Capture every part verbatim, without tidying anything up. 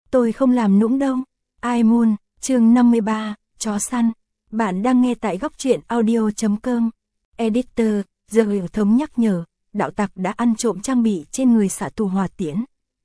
tôi không làm nũng đâu. Ai Moon, chương năm mươi ba, chó săn. Bạn đang nghe tại góc truyện audio chấm com. Editor, giờ hệ thống nhắc nhở, đạo tặc đã ăn trộm trang bị trên người xạ thủ hỏa tiễn.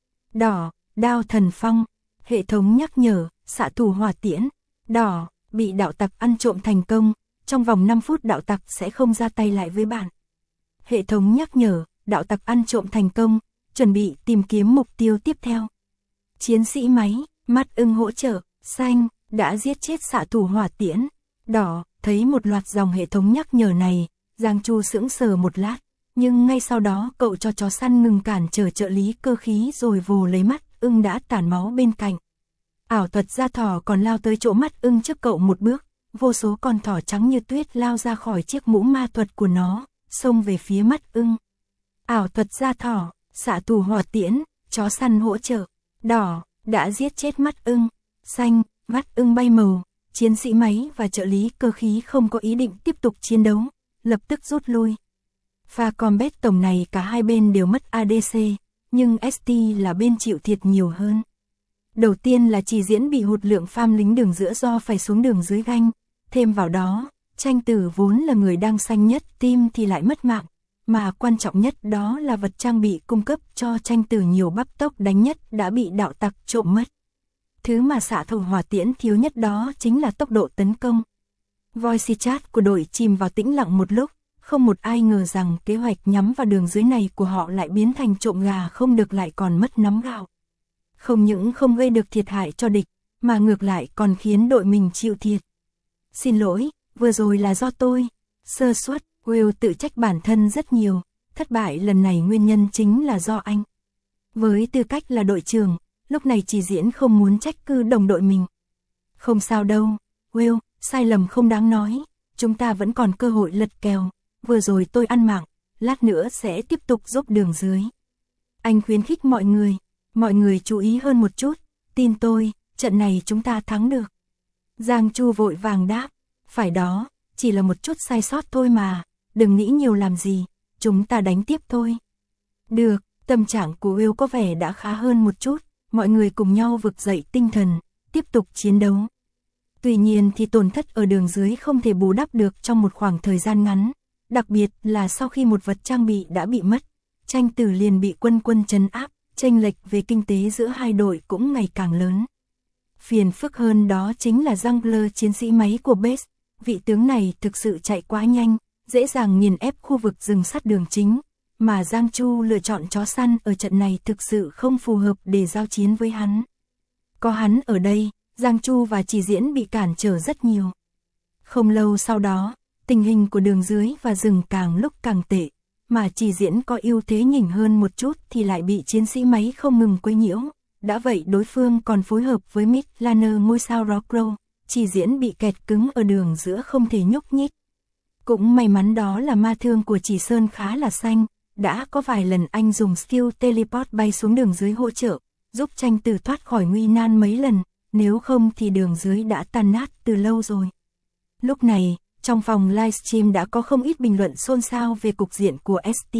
Đỏ, đao thần phong. Hệ thống nhắc nhở, xạ thủ hỏa tiễn. Đỏ, bị đạo tặc ăn trộm thành công. Trong vòng năm phút đạo tặc sẽ không ra tay lại với bạn. Hệ thống nhắc nhở, đạo tặc ăn trộm thành công, chuẩn bị tìm kiếm mục tiêu tiếp theo. Chiến sĩ máy, mắt ưng hỗ trợ, xanh, đã giết chết xạ thủ hỏa tiễn. Đỏ, thấy một loạt dòng hệ thống nhắc nhở này, Giang Chu sững sờ một lát, nhưng ngay sau đó cậu cho chó săn ngừng cản trở trợ lý cơ khí rồi vồ lấy mắt ưng đã tản máu bên cạnh. Ảo thuật gia thỏ còn lao tới chỗ mắt ưng trước cậu một bước, vô số con thỏ trắng như tuyết lao ra khỏi chiếc mũ ma thuật của nó, xông về phía mắt ưng. Ảo thuật gia thỏ, xạ thủ hỏa tiễn, chó săn hỗ trợ. Đỏ, đã giết chết mắt ưng. Xanh, mắt ưng bay màu, chiến sĩ máy và trợ lý cơ khí không có ý định tiếp tục chiến đấu, lập tức rút lui. Pha combat tổng này cả hai bên đều mất a đê xê, nhưng ét tê là bên chịu thiệt nhiều hơn. Đầu tiên là Chỉ Diễn bị hụt lượng farm lính đường giữa do phải xuống đường dưới ganh, thêm vào đó, Tranh Tử vốn là người đang xanh nhất team thì lại mất mạng, mà quan trọng nhất đó là vật trang bị cung cấp cho Tranh Tử nhiều bắp tốc đánh nhất đã bị đạo tặc trộm mất. Thứ mà xạ thủ hỏa tiễn thiếu nhất đó chính là tốc độ tấn công. Voice chat của đội chìm vào tĩnh lặng một lúc, không một ai ngờ rằng kế hoạch nhắm vào đường dưới này của họ lại biến thành trộm gà không được lại còn mất nắm gạo. Không những không gây được thiệt hại cho địch, mà ngược lại còn khiến đội mình chịu thiệt. Xin lỗi, vừa rồi là do tôi. Sơ suất, Will tự trách bản thân rất nhiều, thất bại lần này nguyên nhân chính là do anh. Với tư cách là đội trưởng, lúc này Chỉ Diễn không muốn trách cứ đồng đội mình. Không sao đâu, Will, sai lầm không đáng nói, chúng ta vẫn còn cơ hội lật kèo, vừa rồi tôi ăn mạng, lát nữa sẽ tiếp tục giúp đường dưới. Anh khuyến khích mọi người, mọi người chú ý hơn một chút, tin tôi, trận này chúng ta thắng được. Giang Chu vội vàng đáp, phải đó, chỉ là một chút sai sót thôi mà, đừng nghĩ nhiều làm gì, chúng ta đánh tiếp thôi. Được, tâm trạng của Will có vẻ đã khá hơn một chút, mọi người cùng nhau vực dậy tinh thần, tiếp tục chiến đấu. Tuy nhiên thì tổn thất ở đường dưới không thể bù đắp được trong một khoảng thời gian ngắn, đặc biệt là sau khi một vật trang bị đã bị mất, Tranh Tử liền bị quân quân trấn áp, chênh lệch về kinh tế giữa hai đội cũng ngày càng lớn. Phiền phức hơn đó chính là Jungler chiến sĩ máy của base, vị tướng này thực sự chạy quá nhanh, dễ dàng nghiền ép khu vực rừng sắt đường chính, mà Giang Chu lựa chọn chó săn ở trận này thực sự không phù hợp để giao chiến với hắn. Có hắn ở đây, Giang Chu và Chỉ Diễn bị cản trở rất nhiều. Không lâu sau đó, tình hình của đường dưới và rừng càng lúc càng tệ, mà Chỉ Diễn có ưu thế nhỉnh hơn một chút thì lại bị chiến sĩ máy không ngừng quấy nhiễu. Đã vậy đối phương còn phối hợp với mid laner ngôi sao Rockrow, Chỉ Diễn bị kẹt cứng ở đường giữa không thể nhúc nhích. Cũng may mắn đó là ma thương của Chỉ Sơn khá là xanh, đã có vài lần anh dùng skill teleport bay xuống đường dưới hỗ trợ, giúp Tranh Tử thoát khỏi nguy nan mấy lần, nếu không thì đường dưới đã tan nát từ lâu rồi. Lúc này, trong phòng livestream đã có không ít bình luận xôn xao về cục diện của ét tê.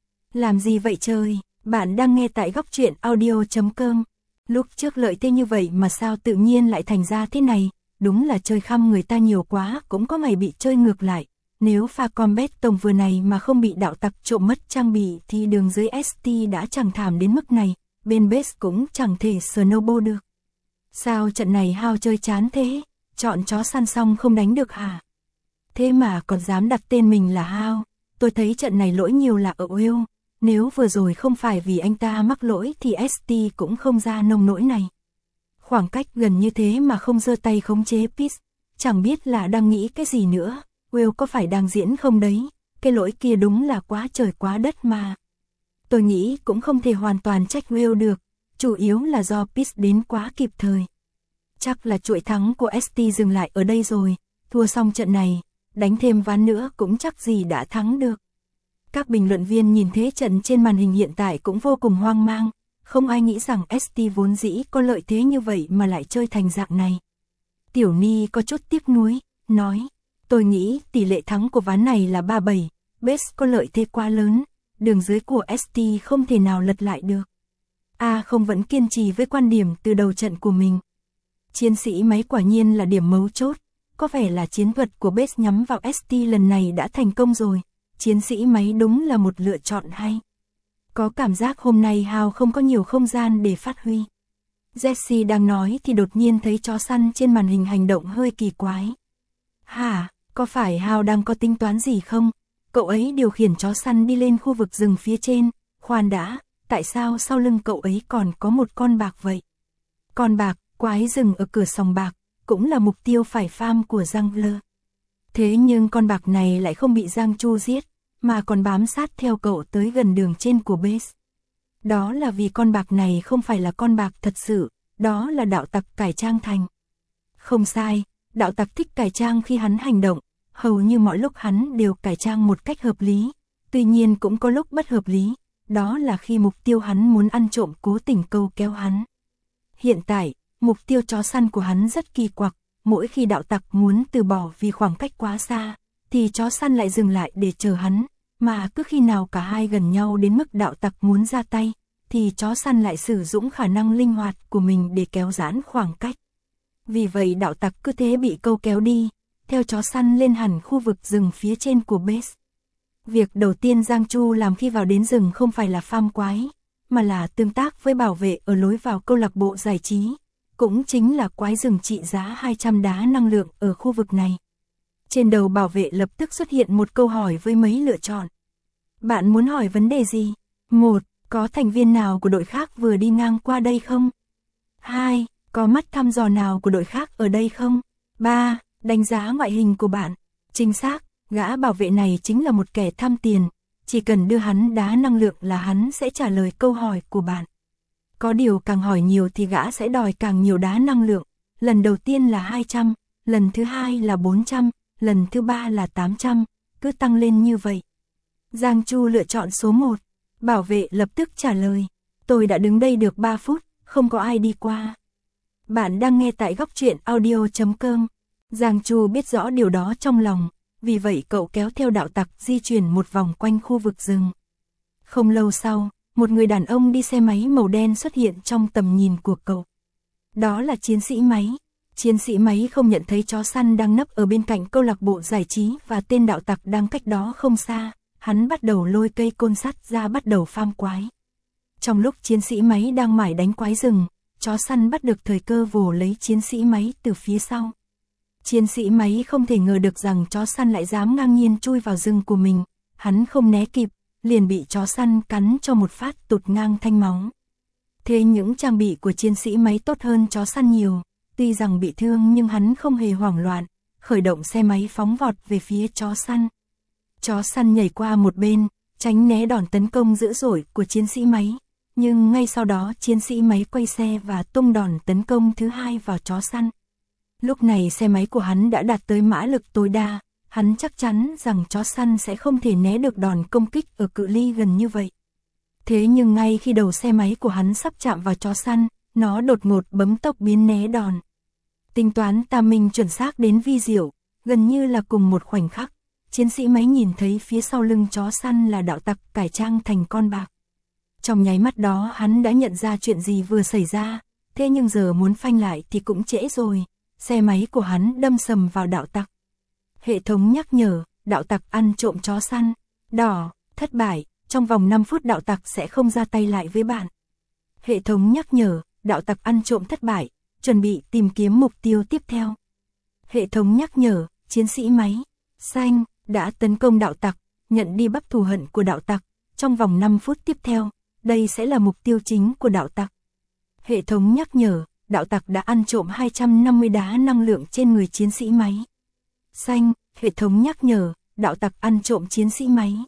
Làm gì vậy trời, bạn đang nghe tại góc truyện audio chấm com. Lúc trước lợi thế như vậy mà sao tự nhiên lại thành ra thế này, đúng là chơi khăm người ta nhiều quá cũng có ngày bị chơi ngược lại. Nếu pha combat tổng vừa này mà không bị đạo tặc trộm mất trang bị thì đường dưới ét tê đã chẳng thảm đến mức này, bên base cũng chẳng thể snowball được. Sao trận này Hao chơi chán thế, chọn chó săn xong không đánh được hả? Thế mà còn dám đặt tên mình là Hao, tôi thấy trận này lỗi nhiều là ở Will, nếu vừa rồi không phải vì anh ta mắc lỗi thì ét tê cũng không ra nông nỗi này. Khoảng cách gần như thế mà không giơ tay khống chế Peace, chẳng biết là đang nghĩ cái gì nữa, Will có phải đang diễn không đấy, cái lỗi kia đúng là quá trời quá đất mà. Tôi nghĩ cũng không thể hoàn toàn trách Will được, chủ yếu là do Peace đến quá kịp thời. Chắc là chuỗi thắng của ét tê dừng lại ở đây rồi, thua xong trận này, đánh thêm ván nữa cũng chắc gì đã thắng được. Các bình luận viên nhìn thế trận trên màn hình hiện tại cũng vô cùng hoang mang, không ai nghĩ rằng ét tê vốn dĩ có lợi thế như vậy mà lại chơi thành dạng này. Tiểu Ni có chút tiếc nuối, nói, tôi nghĩ tỷ lệ thắng của ván này là ba bảy, base có lợi thế quá lớn, đường dưới của ét tê không thể nào lật lại được. A không vẫn kiên trì với quan điểm từ đầu trận của mình. Chiến sĩ máy quả nhiên là điểm mấu chốt, có vẻ là chiến thuật của Base nhắm vào ét tê lần này đã thành công rồi, chiến sĩ máy đúng là một lựa chọn hay. Có cảm giác hôm nay Hao không có nhiều không gian để phát huy. Jesse đang nói thì đột nhiên thấy chó săn trên màn hình hành động hơi kỳ quái. Hả, có phải Hao đang có tính toán gì không? Cậu ấy điều khiển chó săn đi lên khu vực rừng phía trên, khoan đã, tại sao sau lưng cậu ấy còn có một con bạc vậy? Con bạc, quái rừng ở cửa sòng bạc, cũng là mục tiêu phải farm của Giang Lơ. Thế nhưng con bạc này lại không bị Giang Chu giết, mà còn bám sát theo cậu tới gần đường trên của Base. Đó là vì con bạc này không phải là con bạc thật sự, đó là đạo tặc cải trang thành. Không sai, đạo tặc thích cải trang khi hắn hành động, hầu như mọi lúc hắn đều cải trang một cách hợp lý, tuy nhiên cũng có lúc bất hợp lý, đó là khi mục tiêu hắn muốn ăn trộm cố tình câu kéo hắn. Hiện tại, mục tiêu chó săn của hắn rất kỳ quặc, mỗi khi đạo tặc muốn từ bỏ vì khoảng cách quá xa, thì chó săn lại dừng lại để chờ hắn, mà cứ khi nào cả hai gần nhau đến mức đạo tặc muốn ra tay, thì chó săn lại sử dụng khả năng linh hoạt của mình để kéo giãn khoảng cách. Vì vậy đạo tặc cứ thế bị câu kéo đi, theo chó săn lên hẳn khu vực rừng phía trên của Base. Việc đầu tiên Giang Chu làm khi vào đến rừng không phải là farm quái, mà là tương tác với bảo vệ ở lối vào câu lạc bộ giải trí, cũng chính là quái rừng trị giá hai trăm đá năng lượng ở khu vực này. Trên đầu bảo vệ lập tức xuất hiện một câu hỏi với mấy lựa chọn. Bạn muốn hỏi vấn đề gì? một. Có thành viên nào của đội khác vừa đi ngang qua đây không? hai. Có mắt thăm dò nào của đội khác ở đây không? ba. Đánh giá ngoại hình của bạn. Chính xác, gã bảo vệ này chính là một kẻ tham tiền, chỉ cần đưa hắn đá năng lượng là hắn sẽ trả lời câu hỏi của bạn. Có điều càng hỏi nhiều thì gã sẽ đòi càng nhiều đá năng lượng, lần đầu tiên là hai trăm, lần thứ hai là bốn trăm, lần thứ ba là tám trăm, cứ tăng lên như vậy. Giang Chu lựa chọn số một, bảo vệ lập tức trả lời, tôi đã đứng đây được ba phút, không có ai đi qua. Bạn đang nghe tại góc truyện audio chấm com. Giang Chu biết rõ điều đó trong lòng, vì vậy cậu kéo theo đạo tặc di chuyển một vòng quanh khu vực rừng. Không lâu sau, một người đàn ông đi xe máy màu đen xuất hiện trong tầm nhìn của cậu. Đó là chiến sĩ máy. Chiến sĩ máy không nhận thấy chó săn đang nấp ở bên cạnh câu lạc bộ giải trí và tên đạo tặc đang cách đó không xa. Hắn bắt đầu lôi cây côn sắt ra bắt đầu farm quái. Trong lúc chiến sĩ máy đang mải đánh quái rừng, chó săn bắt được thời cơ vồ lấy chiến sĩ máy từ phía sau. Chiến sĩ máy không thể ngờ được rằng chó săn lại dám ngang nhiên chui vào rừng của mình. Hắn không né kịp, liền bị chó săn cắn cho một phát tụt ngang thanh máu. Thế những trang bị của chiến sĩ máy tốt hơn chó săn nhiều, tuy rằng bị thương nhưng hắn không hề hoảng loạn, khởi động xe máy phóng vọt về phía chó săn. Chó săn nhảy qua một bên, tránh né đòn tấn công dữ dội của chiến sĩ máy, nhưng ngay sau đó chiến sĩ máy quay xe và tung đòn tấn công thứ hai vào chó săn. Lúc này xe máy của hắn đã đạt tới mã lực tối đa, hắn chắc chắn rằng chó săn sẽ không thể né được đòn công kích ở cự ly gần như vậy. Thế nhưng ngay khi đầu xe máy của hắn sắp chạm vào chó săn, nó đột ngột bấm tốc biến né đòn. Tính toán tà minh chuẩn xác đến vi diệu, gần như là cùng một khoảnh khắc, chiến sĩ máy nhìn thấy phía sau lưng chó săn là đạo tặc cải trang thành con bạc. Trong nháy mắt đó hắn đã nhận ra chuyện gì vừa xảy ra, thế nhưng giờ muốn phanh lại thì cũng trễ rồi, xe máy của hắn đâm sầm vào đạo tặc. Hệ thống nhắc nhở, đạo tặc ăn trộm chó săn, đỏ, thất bại, trong vòng năm phút đạo tặc sẽ không ra tay lại với bạn. Hệ thống nhắc nhở, đạo tặc ăn trộm thất bại, chuẩn bị tìm kiếm mục tiêu tiếp theo. Hệ thống nhắc nhở, chiến sĩ máy, xanh, đã tấn công đạo tặc, nhận đi bắp thù hận của đạo tặc, trong vòng năm phút tiếp theo, đây sẽ là mục tiêu chính của đạo tặc. Hệ thống nhắc nhở, đạo tặc đã ăn trộm hai trăm năm mươi đá năng lượng trên người chiến sĩ máy. Xanh, hệ thống nhắc nhở, đạo tặc ăn trộm chiến sĩ máy.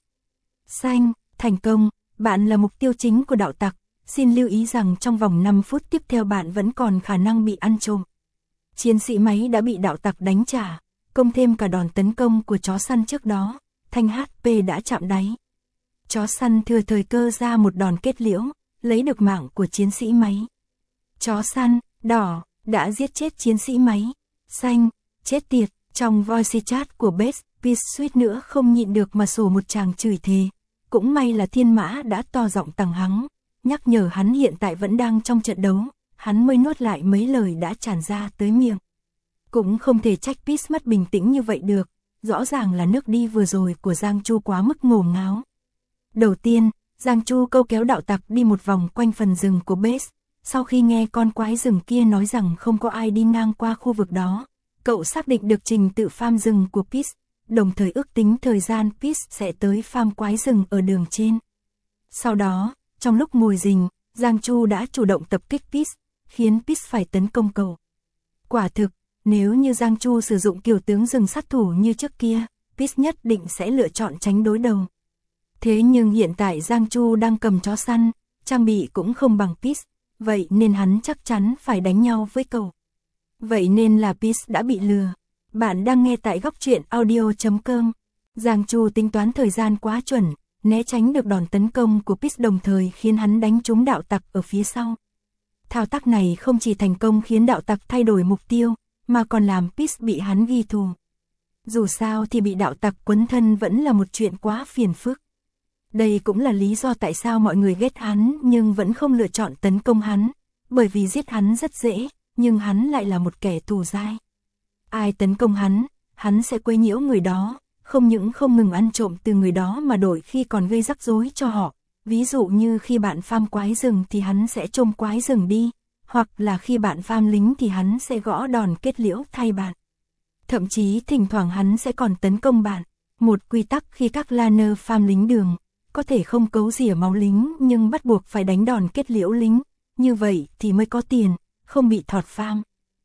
Xanh, thành công, bạn là mục tiêu chính của đạo tặc, xin lưu ý rằng trong vòng năm phút tiếp theo bạn vẫn còn khả năng bị ăn trộm. Chiến sĩ máy đã bị đạo tặc đánh trả, công thêm cả đòn tấn công của chó săn trước đó, thanh hát pê đã chạm đáy. Chó săn thừa thời cơ ra một đòn kết liễu, lấy được mạng của chiến sĩ máy. Chó săn, đỏ, đã giết chết chiến sĩ máy. Xanh, chết tiệt, trong voice chat của Base, Peace suýt nữa không nhịn được mà sổ một tràng chửi thề. Cũng may là thiên mã đã to giọng tằng hắng, nhắc nhở hắn hiện tại vẫn đang trong trận đấu, hắn mới nuốt lại mấy lời đã tràn ra tới miệng. Cũng không thể trách Peace mất bình tĩnh như vậy được, rõ ràng là nước đi vừa rồi của Giang Chu quá mức ngổ ngáo. Đầu tiên, Giang Chu câu kéo đạo tặc đi một vòng quanh phần rừng của Base, sau khi nghe con quái rừng kia nói rằng không có ai đi ngang qua khu vực đó, cậu xác định được trình tự farm rừng của Peace, đồng thời ước tính thời gian Peace sẽ tới farm quái rừng ở đường trên. Sau đó, trong lúc mồi rình, Giang Chu đã chủ động tập kích Peace, khiến Peace phải tấn công cậu. Quả thực, nếu như Giang Chu sử dụng kiểu tướng rừng sát thủ như trước kia, Peace nhất định sẽ lựa chọn tránh đối đầu. Thế nhưng hiện tại Giang Chu đang cầm chó săn, trang bị cũng không bằng Peace, vậy nên hắn chắc chắn phải đánh nhau với cậu. Vậy nên là Peace đã bị lừa. Bạn đang nghe tại góc truyện audio chấm com. Giang Chu tính toán thời gian quá chuẩn, né tránh được đòn tấn công của Peace đồng thời khiến hắn đánh trúng đạo tặc ở phía sau. Thao tác này không chỉ thành công khiến đạo tặc thay đổi mục tiêu, mà còn làm Peace bị hắn ghi thù. Dù sao thì bị đạo tặc quấn thân vẫn là một chuyện quá phiền phức. Đây cũng là lý do tại sao mọi người ghét hắn nhưng vẫn không lựa chọn tấn công hắn, bởi vì giết hắn rất dễ, nhưng hắn lại là một kẻ thù dai. Ai tấn công hắn, hắn sẽ quấy nhiễu người đó, không những không ngừng ăn trộm từ người đó mà đổi khi còn gây rắc rối cho họ. Ví dụ như khi bạn farm quái rừng thì hắn sẽ trông quái rừng đi, hoặc là khi bạn farm lính thì hắn sẽ gõ đòn kết liễu thay bạn. Thậm chí thỉnh thoảng hắn sẽ còn tấn công bạn. Một quy tắc khi các laner farm lính đường, có thể không cấu rỉa máu lính nhưng bắt buộc phải đánh đòn kết liễu lính, như vậy thì mới có tiền, không bị thọt farm.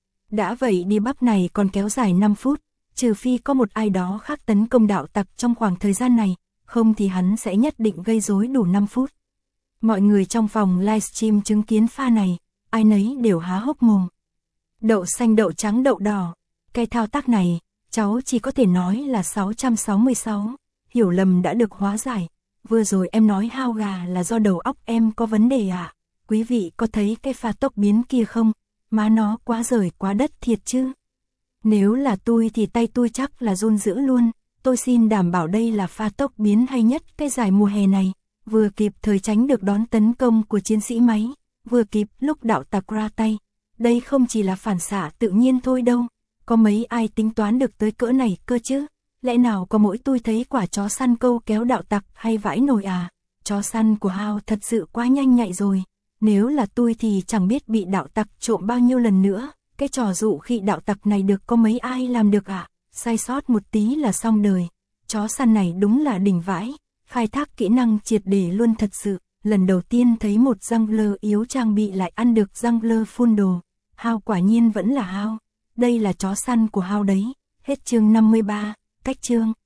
Đã vậy đi bắp này còn kéo dài năm phút, trừ phi có một ai đó khác tấn công đạo tặc trong khoảng thời gian này, không thì hắn sẽ nhất định gây rối đủ năm phút. Mọi người trong phòng livestream chứng kiến pha này, ai nấy đều há hốc mồm. Đậu xanh đậu trắng đậu đỏ, cái thao tác này, cháu chỉ có thể nói là sáu trăm sáu mươi sáu, hiểu lầm đã được hóa giải. Vừa rồi em nói hao gà là do đầu óc em có vấn đề à? Quý vị có thấy cái pha tốc biến kia không? Má nó quá rời quá đất thiệt chứ. Nếu là tôi thì tay tôi chắc là run dữ luôn. Tôi xin đảm bảo đây là pha tốc biến hay nhất cái giải mùa hè này. Vừa kịp thời tránh được đón tấn công của chiến sĩ máy, vừa kịp lúc đạo tặc ra tay. Đây không chỉ là phản xạ tự nhiên thôi đâu. Có mấy ai tính toán được tới cỡ này cơ chứ? Lẽ nào có mỗi tôi thấy quả chó săn câu kéo đạo tặc hay vãi nồi à? Chó săn của Hao thật sự quá nhanh nhạy rồi. Nếu là tôi thì chẳng biết bị đạo tặc trộm bao nhiêu lần nữa. Cái trò dụ khi đạo tặc này được có mấy ai làm được à? Sai sót một tí là xong đời. Chó săn này đúng là đỉnh vãi. Khai thác kỹ năng triệt để luôn thật sự. Lần đầu tiên thấy một jungler yếu trang bị lại ăn được jungler full đồ. Hao quả nhiên vẫn là Hao. Đây là chó săn của Hao đấy. Hết chương năm mươi ba. Cách chương